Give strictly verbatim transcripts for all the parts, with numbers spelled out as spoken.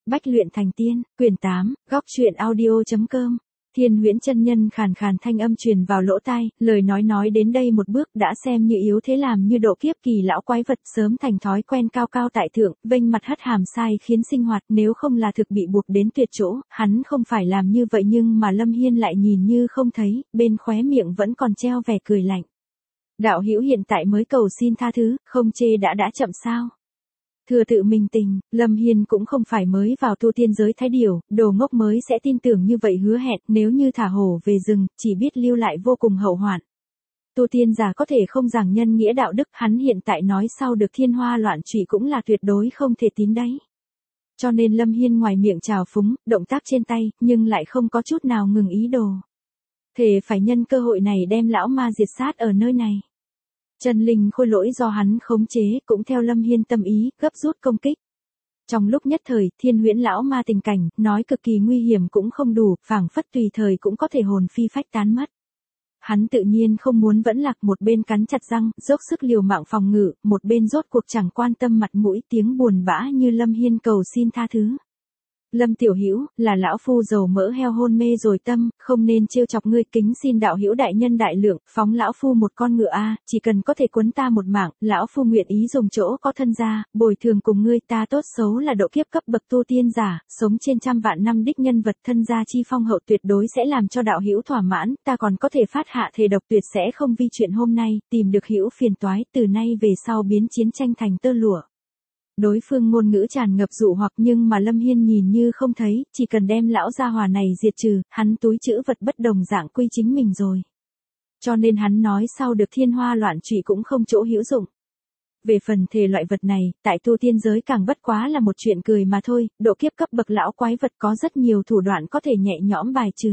Bách luyện thành tiên, quyển tám, góc truyện audio.com. Thiên Huyễn chân nhân khàn khàn thanh âm truyền vào lỗ tai, lời nói nói đến đây một bước đã xem như yếu thế làm như độ kiếp kỳ lão quái vật sớm thành thói quen cao cao tại thượng, vênh mặt hất hàm sai khiến sinh hoạt, nếu không là thực bị buộc đến tuyệt chỗ, hắn không phải làm như vậy nhưng mà Lâm Hiên lại nhìn như không thấy, bên khóe miệng vẫn còn treo vẻ cười lạnh. Đạo hữu hiện tại mới cầu xin tha thứ, không chê đã đã chậm sao? Thừa tự mình tình, Lâm Hiên cũng không phải mới vào tu tiên giới thái điểu, đồ ngốc mới sẽ tin tưởng như vậy hứa hẹn, nếu như thả hổ về rừng, chỉ biết lưu lại vô cùng hậu hoạn. Tu tiên giả có thể không giảng nhân nghĩa đạo đức, hắn hiện tại nói sau được thiên hoa loạn trụy cũng là tuyệt đối không thể tín đấy. Cho nên Lâm Hiên ngoài miệng trào phúng, động tác trên tay, nhưng lại không có chút nào ngừng ý đồ. Thề phải nhân cơ hội này đem lão ma diệt sát ở nơi này. Chân linh khôi lỗi do hắn khống chế cũng theo Lâm Hiên tâm ý, gấp rút công kích. Trong lúc nhất thời, Thiên Huyễn lão ma tình cảnh, nói cực kỳ nguy hiểm cũng không đủ, phảng phất tùy thời cũng có thể hồn phi phách tán mất. Hắn tự nhiên không muốn vẫn lạc, một bên cắn chặt răng, dốc sức liều mạng phòng ngự, một bên rốt cuộc chẳng quan tâm mặt mũi tiếng buồn bã như Lâm Hiên cầu xin tha thứ. Lâm tiểu hữu, là lão phu dầu mỡ heo hôn mê rồi tâm, không nên trêu chọc ngươi, kính xin đạo hữu đại nhân đại lượng, phóng lão phu một con ngựa a, chỉ cần có thể quấn ta một mạng, lão phu nguyện ý dùng chỗ có thân ra, bồi thường cùng ngươi, ta tốt xấu là độ kiếp cấp bậc tu tiên giả, sống trên trăm vạn năm đích nhân vật, thân gia chi phong hậu tuyệt đối sẽ làm cho đạo hữu thỏa mãn, ta còn có thể phát hạ thề độc tuyệt sẽ không vi chuyện hôm nay, tìm được hữu phiền toái, từ nay về sau biến chiến tranh thành tơ lụa. Đối phương ngôn ngữ tràn ngập dụ hoặc nhưng mà Lâm Hiên nhìn như không thấy, chỉ cần đem lão gia hòa này diệt trừ, hắn túi chữ vật bất đồng dạng quy chính mình rồi. Cho nên hắn nói sau được thiên hoa loạn trụy cũng không chỗ hữu dụng. Về phần thề loại vật này, tại tu tiên giới càng bất quá là một chuyện cười mà thôi, độ kiếp cấp bậc lão quái vật có rất nhiều thủ đoạn có thể nhẹ nhõm bài trừ.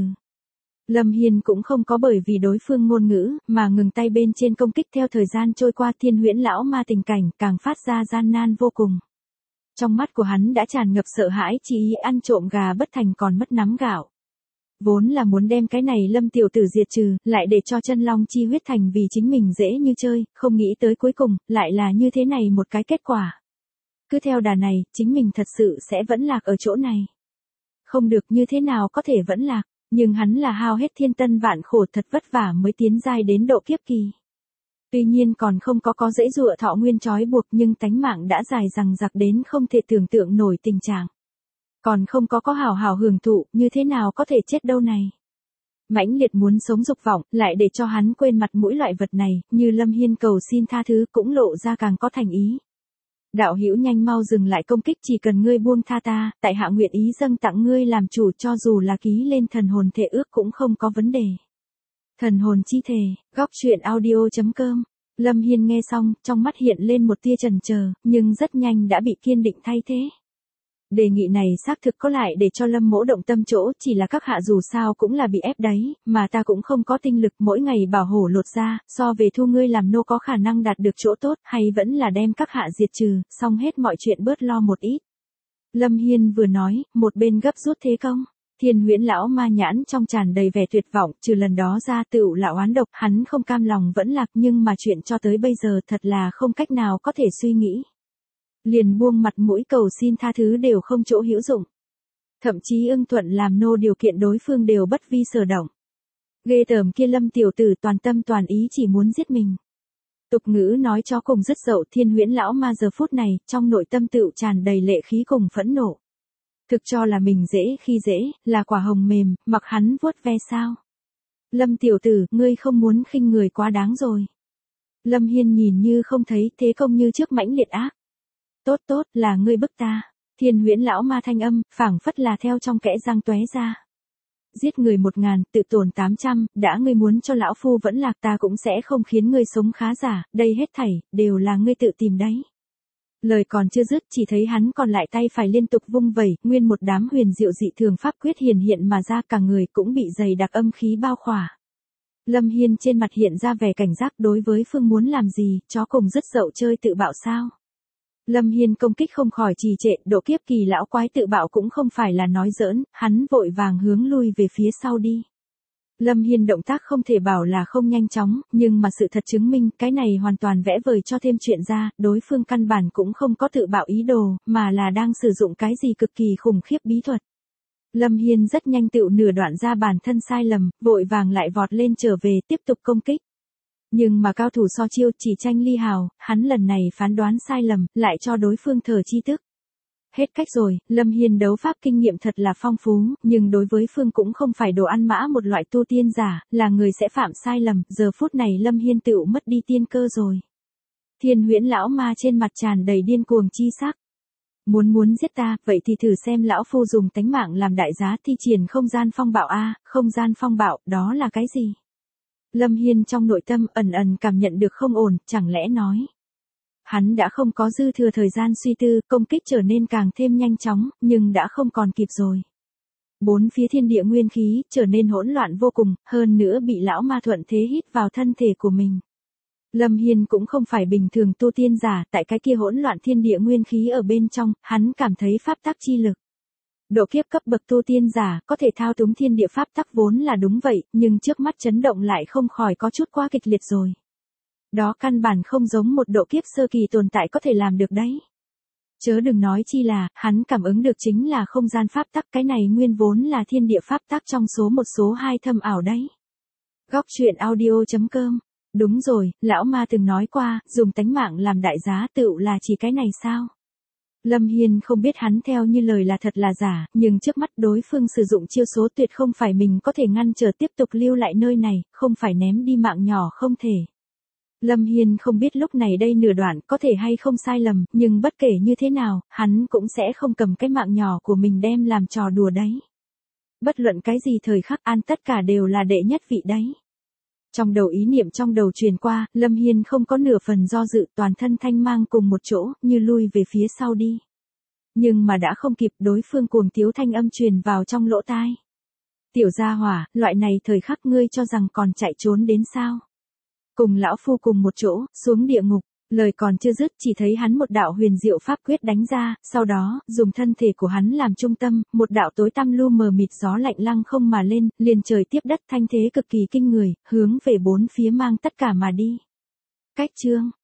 Lâm Hiên cũng không có bởi vì đối phương ngôn ngữ, mà ngừng tay bên trên công kích. Theo thời gian trôi qua, Thiên Huyễn lão ma tình cảnh càng phát ra gian nan vô cùng. Trong mắt của hắn đã tràn ngập sợ hãi, chỉ ý ăn trộm gà bất thành còn mất nắm gạo. Vốn là muốn đem cái này Lâm tiểu tử diệt trừ, lại để cho chân long chi huyết thành vì chính mình dễ như chơi, không nghĩ tới cuối cùng, lại là như thế này một cái kết quả. Cứ theo đà này, chính mình thật sự sẽ vẫn lạc ở chỗ này. Không được, như thế nào có thể vẫn lạc. Nhưng hắn là hao hết thiên tân vạn khổ thật vất vả mới tiến giai đến độ kiếp kỳ. Tuy nhiên còn không có có dãy dụa thọ nguyên trói buộc nhưng tánh mạng đã dài rằng giặc đến không thể tưởng tượng nổi tình trạng. Còn không có có hào hào hưởng thụ, như thế nào có thể chết đâu này. Mãnh liệt muốn sống dục vọng, lại để cho hắn quên mặt mũi loại vật này, như Lâm Hiên cầu xin tha thứ cũng lộ ra càng có thành ý. Đạo hữu nhanh mau dừng lại công kích, chỉ cần ngươi buông tha ta, tại hạ nguyện ý dâng tặng ngươi làm chủ, cho dù là ký lên thần hồn thệ ước cũng không có vấn đề. Thần hồn chi thề, góc truyện audio.com. Lâm Hiên nghe xong, trong mắt hiện lên một tia chần chờ, nhưng rất nhanh đã bị kiên định thay thế. Đề nghị này xác thực có lại để cho Lâm mỗ động tâm chỗ, chỉ là các hạ dù sao cũng là bị ép đấy, mà ta cũng không có tinh lực mỗi ngày bảo hổ lột ra, so về thu ngươi làm nô có khả năng đạt được chỗ tốt, hay vẫn là đem các hạ diệt trừ, xong hết mọi chuyện bớt lo một ít. Lâm Hiên vừa nói, một bên gấp rút thế công. Thiên Huyễn lão ma nhãn trong tràn đầy vẻ tuyệt vọng, trừ lần đó ra tựu là oán độc, hắn không cam lòng vẫn lạc nhưng mà chuyện cho tới bây giờ thật là không cách nào có thể suy nghĩ. Liền buông mặt mũi cầu xin tha thứ đều không chỗ hữu dụng. Thậm chí ưng thuận làm nô điều kiện đối phương đều bất vi sở động. Ghê tởm kia Lâm tiểu tử toàn tâm toàn ý chỉ muốn giết mình. Tục ngữ nói cho cùng dứt dậu, Thiên Huyễn lão ma giờ phút này, trong nội tâm tựu tràn đầy lệ khí cùng phẫn nộ. Thực cho là mình dễ khi dễ, là quả hồng mềm, mặc hắn vuốt ve sao. Lâm tiểu tử, ngươi không muốn khinh người quá đáng rồi. Lâm Hiên nhìn như không thấy, thế công như trước mãnh liệt ác. Tốt tốt, là ngươi bức ta. Thiên Huyễn lão ma thanh âm, phảng phất là theo trong kẽ răng tóe ra. Giết người một ngàn, tự tổn tám trăm, đã ngươi muốn cho lão phu vẫn lạc ta cũng sẽ không khiến ngươi sống khá giả, đây hết thảy, đều là ngươi tự tìm đấy. Lời còn chưa dứt, chỉ thấy hắn còn lại tay phải liên tục vung vẩy, nguyên một đám huyền diệu dị thường pháp quyết hiển hiện mà ra, cả người cũng bị dày đặc âm khí bao khỏa. Lâm Hiên trên mặt hiện ra vẻ cảnh giác, đối với phương muốn làm gì, chó cùng dứt dậu chơi tự bạo sao. Lâm Hiên công kích không khỏi trì trệ, độ kiếp kỳ lão quái tự bạo cũng không phải là nói giỡn, hắn vội vàng hướng lui về phía sau đi. Lâm Hiên động tác không thể bảo là không nhanh chóng, nhưng mà sự thật chứng minh cái này hoàn toàn vẽ vời cho thêm chuyện ra, đối phương căn bản cũng không có tự bạo ý đồ, mà là đang sử dụng cái gì cực kỳ khủng khiếp bí thuật. Lâm Hiên rất nhanh tựu nửa đoạn ra bản thân sai lầm, vội vàng lại vọt lên trở về tiếp tục công kích. Nhưng mà cao thủ so chiêu chỉ tranh ly hào, hắn lần này phán đoán sai lầm, lại cho đối phương thở chi tức. Hết cách rồi, Lâm Hiên đấu pháp kinh nghiệm thật là phong phú, nhưng đối với phương cũng không phải đồ ăn mã một loại tu tiên giả, là người sẽ phạm sai lầm, giờ phút này Lâm Hiên tựu mất đi tiên cơ rồi. Thiên Huyễn lão ma trên mặt tràn đầy điên cuồng chi sắc. Muốn muốn giết ta, vậy thì thử xem lão phu dùng tánh mạng làm đại giá thi triển không gian phong bạo a, không gian phong bạo, đó là cái gì? Lâm Hiên trong nội tâm ẩn ẩn cảm nhận được không ổn, chẳng lẽ nói. Hắn đã không có dư thừa thời gian suy tư, công kích trở nên càng thêm nhanh chóng, nhưng đã không còn kịp rồi. Bốn phía thiên địa nguyên khí, trở nên hỗn loạn vô cùng, hơn nữa bị lão ma thuận thế hít vào thân thể của mình. Lâm Hiên cũng không phải bình thường tu tiên giả, tại cái kia hỗn loạn thiên địa nguyên khí ở bên trong, hắn cảm thấy pháp tắc chi lực. Độ kiếp cấp bậc tu tiên giả, có thể thao túng thiên địa pháp tắc vốn là đúng vậy, nhưng trước mắt chấn động lại không khỏi có chút quá kịch liệt rồi. Đó căn bản không giống một độ kiếp sơ kỳ tồn tại có thể làm được đấy. Chớ đừng nói chi là, hắn cảm ứng được chính là không gian pháp tắc, cái này nguyên vốn là thiên địa pháp tắc trong số một số hai thâm ảo đấy. Góc truyện audio chấm com. Đúng rồi, lão ma từng nói qua, dùng tánh mạng làm đại giá tựu là chỉ cái này sao? Lâm Hiên không biết hắn theo như lời là thật là giả, nhưng trước mắt đối phương sử dụng chiêu số tuyệt không phải mình có thể ngăn trở tiếp tục lưu lại nơi này, không phải ném đi mạng nhỏ không thể. Lâm Hiên không biết lúc này đây nửa đoạn có thể hay không sai lầm, nhưng bất kể như thế nào, hắn cũng sẽ không cầm cái mạng nhỏ của mình đem làm trò đùa đấy. Bất luận cái gì thời khắc an tất cả đều là đệ nhất vị đấy. Trong đầu ý niệm trong đầu truyền qua, Lâm Hiên không có nửa phần do dự, toàn thân thanh mang cùng một chỗ, như lui về phía sau đi. Nhưng mà đã không kịp, đối phương cuồng tiếu thanh âm truyền vào trong lỗ tai. Tiểu gia hỏa, loại này thời khắc ngươi cho rằng còn chạy trốn đến sao? Cùng lão phu cùng một chỗ, xuống địa ngục. Lời còn chưa dứt, chỉ thấy hắn một đạo huyền diệu pháp quyết đánh ra, sau đó, dùng thân thể của hắn làm trung tâm, một đạo tối tăm lu mờ mịt gió lạnh lăng không mà lên, liền trời tiếp đất thanh thế cực kỳ kinh người, hướng về bốn phía mang tất cả mà đi. Cách chương